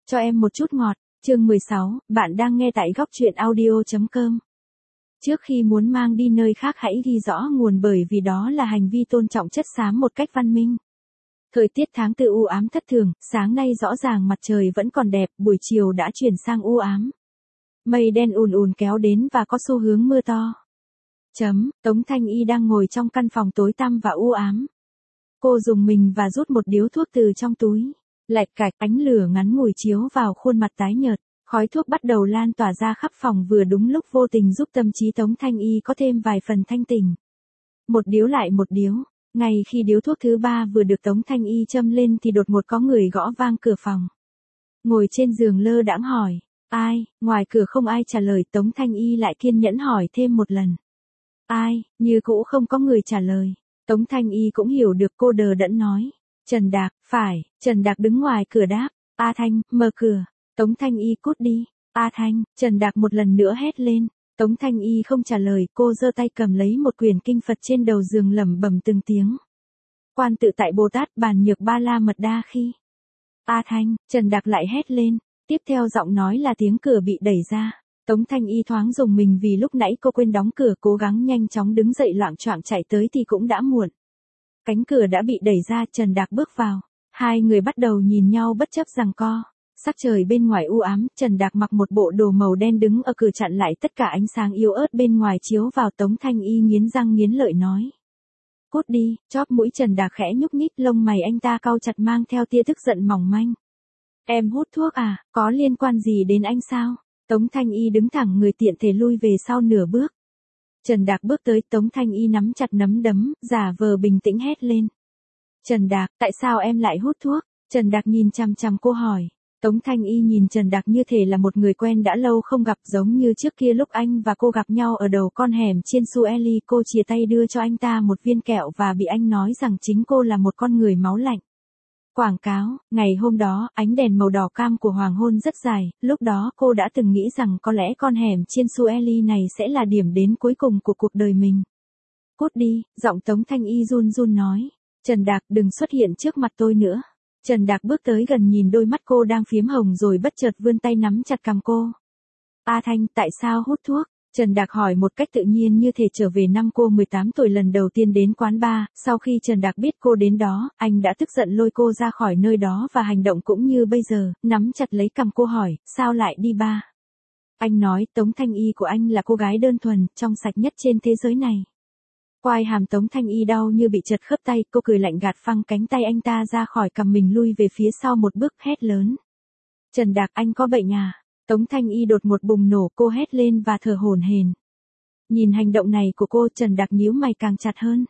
Cho em một chút ngọt. Chương 16, bạn đang nghe tại góc truyện audio.com. Trước khi muốn mang đi nơi khác hãy ghi rõ nguồn, bởi vì đó là hành vi tôn trọng chất xám một cách văn minh. Thời tiết tháng 4 u ám thất thường, sáng nay rõ ràng mặt trời vẫn còn đẹp, buổi chiều đã chuyển sang u ám. Mây đen ùn ùn kéo đến và có xu hướng mưa to. Tống Thanh Y đang ngồi trong căn phòng tối tăm và u ám. Cô dùng mình và rút một điếu thuốc từ trong túi. Lạch cạch, ánh lửa ngắn ngủi chiếu vào khuôn mặt tái nhợt, khói thuốc bắt đầu lan tỏa ra khắp phòng, vừa đúng lúc vô tình giúp tâm trí Tống Thanh Y có thêm vài phần thanh tỉnh. Một điếu lại một điếu, ngay khi điếu thuốc thứ 3 vừa được Tống Thanh Y châm lên thì đột ngột có người gõ vang cửa phòng. Ngồi trên giường lơ đãng hỏi, ai? Ngoài cửa không ai trả lời, Tống Thanh Y lại kiên nhẫn hỏi thêm một lần. Ai? Như cũ không có người trả lời. Tống Thanh Y cũng hiểu được, cô đờ đẫn nói. Trần Đạc, phải. Trần Đạc đứng ngoài cửa đáp. A Thanh, mở cửa. Tống Thanh Y cút đi. A Thanh, Trần Đạc một lần nữa hét lên. Tống Thanh Y không trả lời, cô giơ tay cầm lấy một quyển kinh Phật trên đầu giường lẩm bẩm từng tiếng. Quan tự tại Bồ Tát bàn nhược ba la mật đa khi. A Thanh, Trần Đạc lại hét lên. Tiếp theo giọng nói là tiếng cửa bị đẩy ra. Tống Thanh Y thoáng rùng mình vì lúc nãy cô quên đóng cửa, cố gắng nhanh chóng đứng dậy loạng choạng chạy tới thì cũng đã muộn. Cánh cửa đã bị đẩy ra, Trần Đạc bước vào. Hai người bắt đầu nhìn nhau bất chấp giằng co. Sắc trời bên ngoài u ám, Trần Đạc mặc một bộ đồ màu đen đứng ở cửa chặn lại tất cả ánh sáng yếu ớt bên ngoài chiếu vào. Tống Thanh Y nghiến răng nghiến lợi nói. Cút đi, chóp mũi Trần Đạc khẽ nhúc nhích, lông mày anh ta cau chặt mang theo tia tức giận mỏng manh. Em hút thuốc à, có liên quan gì đến anh sao? Tống Thanh Y đứng thẳng người, tiện thể lui về sau nửa bước. Trần Đạc bước tới, Tống Thanh Y nắm chặt nắm đấm, giả vờ bình tĩnh hét lên. Trần Đạc, tại sao em lại hút thuốc? Trần Đạc nhìn chằm chằm cô hỏi. Tống Thanh Y nhìn Trần Đạc như thể là một người quen đã lâu không gặp, giống như trước kia lúc anh và cô gặp nhau ở đầu con hẻm trên Sueli. Cô chìa tay đưa cho anh ta một viên kẹo và bị anh nói rằng chính cô là một con người máu lạnh. Quảng cáo, ngày hôm đó, ánh đèn màu đỏ cam của hoàng hôn rất dài, lúc đó cô đã từng nghĩ rằng có lẽ con hẻm trên Sueli này sẽ là điểm đến cuối cùng của cuộc đời mình. Cút đi, giọng Tống Thanh Y run run nói. Trần Đạc, đừng xuất hiện trước mặt tôi nữa. Trần Đạc bước tới gần, nhìn đôi mắt cô đang phiếm hồng rồi bất chợt vươn tay nắm chặt cằm cô. A Thanh, tại sao hút thuốc? Trần Đạc hỏi một cách tự nhiên như thể trở về năm cô 18 tuổi lần đầu tiên đến quán bar. Sau khi Trần Đạc biết cô đến đó, anh đã tức giận lôi cô ra khỏi nơi đó và hành động cũng như bây giờ, nắm chặt lấy cằm cô hỏi, sao lại đi bar? Anh nói Tống Thanh Y của anh là cô gái đơn thuần, trong sạch nhất trên thế giới này. Quai hàm Tống Thanh Y đau như bị trật khớp tay, cô cười lạnh gạt phăng cánh tay anh ta ra khỏi cằm mình, lui về phía sau một bước, hét lớn. Trần Đạc, anh có bệnh à? Tống Thanh Y đột ngột bùng nổ, cô hét lên và thở hổn hển. Nhìn hành động này của cô, Trần Đạc nhíu mày càng chặt hơn.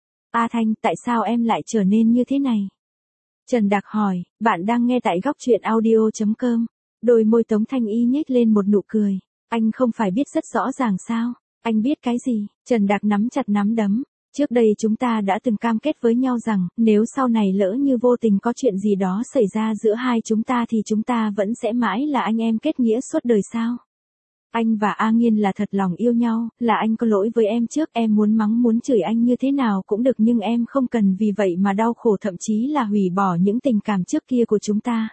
A Thanh, tại sao em lại trở nên như thế này? Trần Đạc hỏi, bạn đang nghe tại góc truyện audio.com. Đôi môi Tống Thanh Y nhếch lên một nụ cười. Anh không phải biết rất rõ ràng sao? Anh biết cái gì? Trần Đạc nắm chặt nắm đấm. Trước đây chúng ta đã từng cam kết với nhau rằng, nếu sau này lỡ như vô tình có chuyện gì đó xảy ra giữa hai chúng ta thì chúng ta vẫn sẽ mãi là anh em kết nghĩa suốt đời sao? Anh và A Nghiên là thật lòng yêu nhau, là anh có lỗi với em trước, em muốn mắng muốn chửi anh như thế nào cũng được, nhưng em không cần vì vậy mà đau khổ, thậm chí là hủy bỏ những tình cảm trước kia của chúng ta.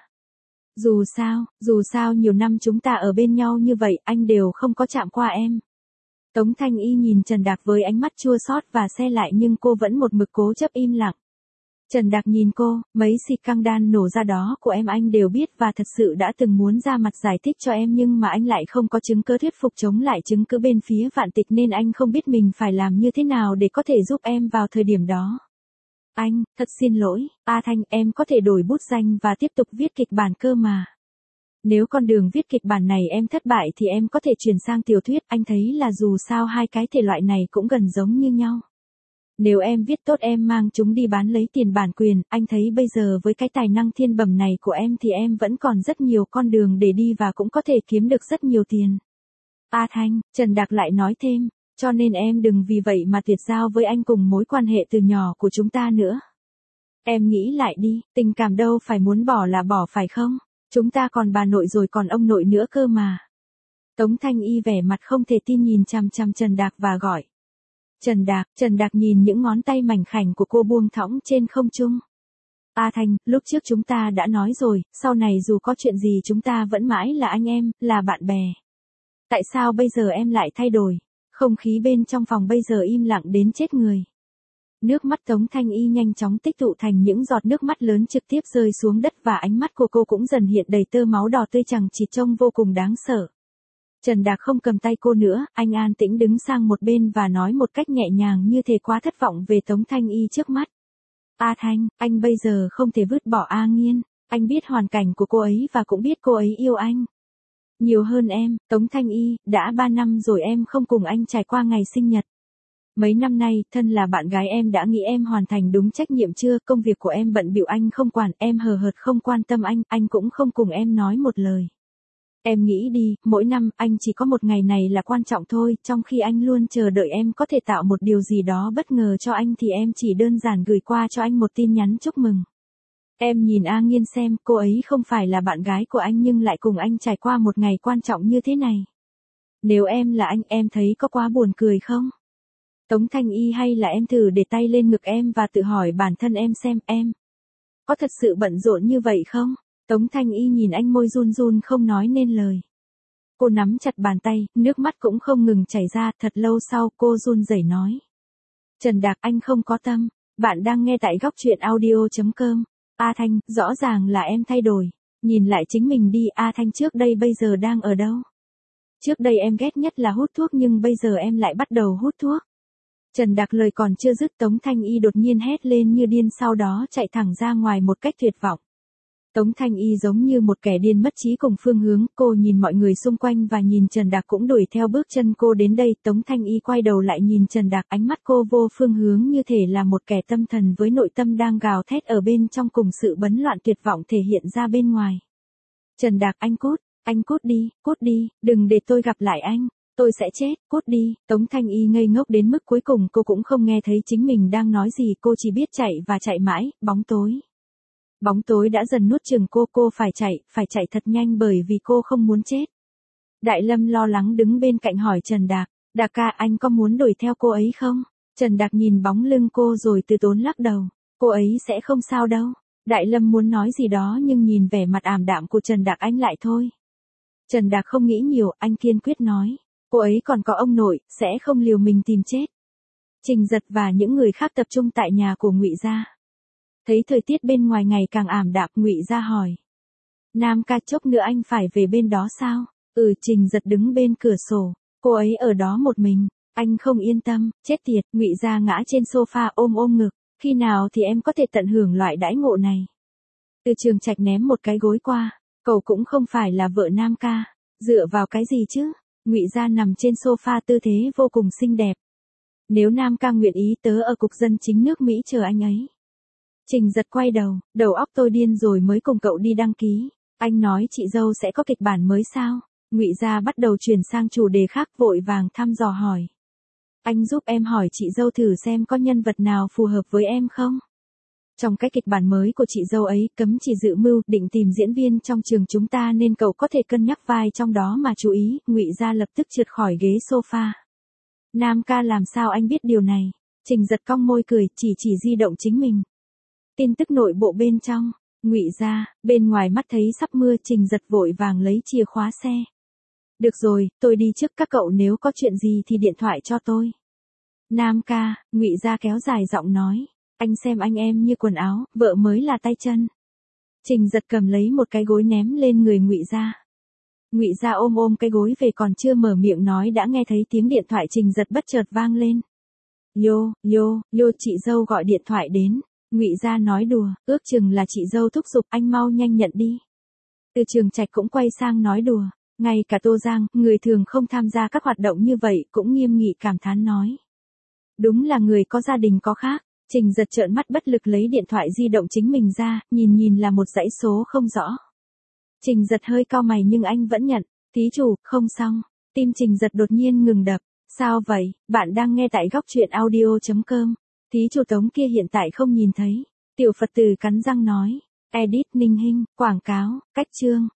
Dù sao nhiều năm chúng ta ở bên nhau như vậy, anh đều không có chạm qua em. Tống Thanh Y nhìn Trần Đạc với ánh mắt chua xót và se lại, nhưng cô vẫn một mực cố chấp im lặng. Trần Đạc nhìn cô, mấy xịt căng đan nổ ra đó của em anh đều biết và thật sự đã từng muốn ra mặt giải thích cho em, nhưng mà anh lại không có chứng cứ thuyết phục chống lại chứng cứ bên phía Vạn Tịch, nên anh không biết mình phải làm như thế nào để có thể giúp em vào thời điểm đó. Anh, thật xin lỗi, A Thanh, em có thể đổi bút danh và tiếp tục viết kịch bản cơ mà. Nếu con đường viết kịch bản này em thất bại thì em có thể chuyển sang tiểu thuyết, anh thấy là dù sao hai cái thể loại này cũng gần giống như nhau. Nếu em viết tốt em mang chúng đi bán lấy tiền bản quyền, anh thấy bây giờ với cái tài năng thiên bẩm này của em thì em vẫn còn rất nhiều con đường để đi và cũng có thể kiếm được rất nhiều tiền. A Thanh, Trần Đạc lại nói thêm, cho nên em đừng vì vậy mà tuyệt giao với anh cùng mối quan hệ từ nhỏ của chúng ta nữa. Em nghĩ lại đi, tình cảm đâu phải muốn bỏ là bỏ phải không? Chúng ta còn bà nội rồi còn ông nội nữa cơ mà. Tống Thanh Y vẻ mặt không thể tin nhìn chằm chằm Trần Đạc và gọi. Trần Đạc nhìn những ngón tay mảnh khảnh của cô buông thõng trên không trung. A Thanh, lúc trước chúng ta đã nói rồi, sau này dù có chuyện gì chúng ta vẫn mãi là anh em, là bạn bè. Tại sao bây giờ em lại thay đổi? Không khí bên trong phòng bây giờ im lặng đến chết người. Nước mắt Tống Thanh Y nhanh chóng tích tụ thành những giọt nước mắt lớn trực tiếp rơi xuống đất và ánh mắt của cô cũng dần hiện đầy tơ máu đỏ tươi chằng chịt trông vô cùng đáng sợ. Trần Đạc không cầm tay cô nữa, anh an tĩnh đứng sang một bên và nói một cách nhẹ nhàng như thể quá thất vọng về Tống Thanh Y trước mắt. A Thanh, anh bây giờ không thể vứt bỏ A Nghiên, anh biết hoàn cảnh của cô ấy và cũng biết cô ấy yêu anh. Nhiều hơn em, Tống Thanh Y, đã 3 năm rồi em không cùng anh trải qua ngày sinh nhật. Mấy năm nay, thân là bạn gái em đã nghĩ em hoàn thành đúng trách nhiệm chưa, công việc của em bận bịu anh không quản, em hờ hợt không quan tâm anh cũng không cùng em nói một lời. Em nghĩ đi, mỗi năm anh chỉ có một ngày này là quan trọng thôi, trong khi anh luôn chờ đợi em có thể tạo một điều gì đó bất ngờ cho anh thì em chỉ đơn giản gửi qua cho anh một tin nhắn chúc mừng. Em nhìn A Nghiên xem, cô ấy không phải là bạn gái của anh nhưng lại cùng anh trải qua một ngày quan trọng như thế này. Nếu em là anh, em thấy có quá buồn cười không? Tống Thanh Y, hay là em thử để tay lên ngực em và tự hỏi bản thân em xem em có thật sự bận rộn như vậy không? Tống Thanh Y nhìn anh, môi run run không nói nên lời. Cô nắm chặt bàn tay, nước mắt cũng không ngừng chảy ra, thật lâu sau cô run rẩy nói. Trần Đạc, anh không có tâm, bạn đang nghe tại góc truyện audio.com. A Thanh, rõ ràng là em thay đổi. Nhìn lại chính mình đi, A Thanh trước đây bây giờ đang ở đâu? Trước đây em ghét nhất là hút thuốc nhưng bây giờ em lại bắt đầu hút thuốc. Trần Đạc lời còn chưa dứt Tống Thanh Y đột nhiên hét lên như điên, sau đó chạy thẳng ra ngoài một cách tuyệt vọng. Tống Thanh Y giống như một kẻ điên mất trí cùng phương hướng, cô nhìn mọi người xung quanh và nhìn Trần Đạc cũng đuổi theo bước chân cô đến đây. Tống Thanh Y quay đầu lại nhìn Trần Đạc, ánh mắt cô vô phương hướng như thể là một kẻ tâm thần với nội tâm đang gào thét ở bên trong cùng sự bấn loạn tuyệt vọng thể hiện ra bên ngoài. Trần Đạc, anh cút đi, đừng để tôi gặp lại anh. Tôi sẽ chết, cút đi. Tống Thanh Y ngây ngốc đến mức cuối cùng cô cũng không nghe thấy chính mình đang nói gì, cô chỉ biết chạy và chạy mãi, bóng tối. Bóng tối đã dần nuốt chửng cô phải chạy thật nhanh bởi vì cô không muốn chết. Đại Lâm lo lắng đứng bên cạnh hỏi Trần Đạc, Đạc ca, anh có muốn đuổi theo cô ấy không? Trần Đạc nhìn bóng lưng cô rồi từ tốn lắc đầu, cô ấy sẽ không sao đâu. Đại Lâm muốn nói gì đó nhưng nhìn vẻ mặt ảm đạm của Trần Đạc anh lại thôi. Trần Đạc không nghĩ nhiều, anh kiên quyết nói, cô ấy còn có ông nội, sẽ không liều mình tìm chết. Trình Giật và những người khác tập trung tại nhà của Ngụy gia. Thấy thời tiết bên ngoài ngày càng ảm đạm, Ngụy gia hỏi. Nam ca, chốc nữa anh phải về bên đó sao? Trình Giật đứng bên cửa sổ, cô ấy ở đó một mình, anh không yên tâm, chết tiệt. Ngụy gia ngã trên sofa ôm ngực, khi nào thì em có thể tận hưởng loại đãi ngộ này? Từ Trường Trạch ném một cái gối qua, cậu cũng không phải là vợ Nam ca, dựa vào cái gì chứ? Ngụy gia nằm trên sofa tư thế vô cùng xinh đẹp. Nếu Nam ca nguyện ý, tớ ở cục dân chính nước Mỹ chờ anh ấy. Trình Giật quay đầu óc tôi điên rồi mới cùng cậu đi đăng ký. Anh nói chị dâu sẽ có kịch bản mới sao? Ngụy gia bắt đầu chuyển sang chủ đề khác, vội vàng thăm dò hỏi. Anh giúp em hỏi chị dâu thử xem có nhân vật nào phù hợp với em không? Trong cái kịch bản mới của chị dâu ấy, cấm chỉ dự mưu, định tìm diễn viên trong trường chúng ta nên cậu có thể cân nhắc vai trong đó mà chú ý. Ngụy gia lập tức trượt khỏi ghế sofa. Nam ca, làm sao anh biết điều này? Trình Giật cong môi cười, chỉ di động chính mình. Tin tức nội bộ bên trong. Ngụy gia, bên ngoài mắt thấy sắp mưa, Trình Giật vội vàng lấy chìa khóa xe. Được rồi, tôi đi trước, các cậu nếu có chuyện gì thì điện thoại cho tôi. Nam ca, Ngụy gia kéo dài giọng nói, anh xem anh em như quần áo, vợ mới là tay chân. Trình Giật cầm lấy một cái gối ném lên người Ngụy gia. Ngụy gia ôm cái gối về, còn chưa mở miệng nói đã nghe thấy tiếng điện thoại Trình Giật bất chợt vang lên. Yo, chị dâu gọi điện thoại đến. Ngụy gia nói đùa, ước chừng là chị dâu thúc giục, anh mau nhanh nhận đi. Từ Trường Trạch cũng quay sang nói đùa, ngay cả Tô Giang, người thường không tham gia các hoạt động như vậy, cũng nghiêm nghị cảm thán nói. Đúng là người có gia đình có khác. Trình Giật trợn mắt bất lực lấy điện thoại di động chính mình ra, nhìn là một dãy số không rõ. Trình Giật hơi cau mày nhưng anh vẫn nhận, thí chủ, không xong. Tim Trình Giật đột nhiên ngừng đập, sao vậy? Bạn đang nghe tại góc truyện audio.com. Thí chủ Tống kia hiện tại không nhìn thấy. Tiểu Phật tử cắn răng nói. Edit Ninh Hinh, quảng cáo, cách chương.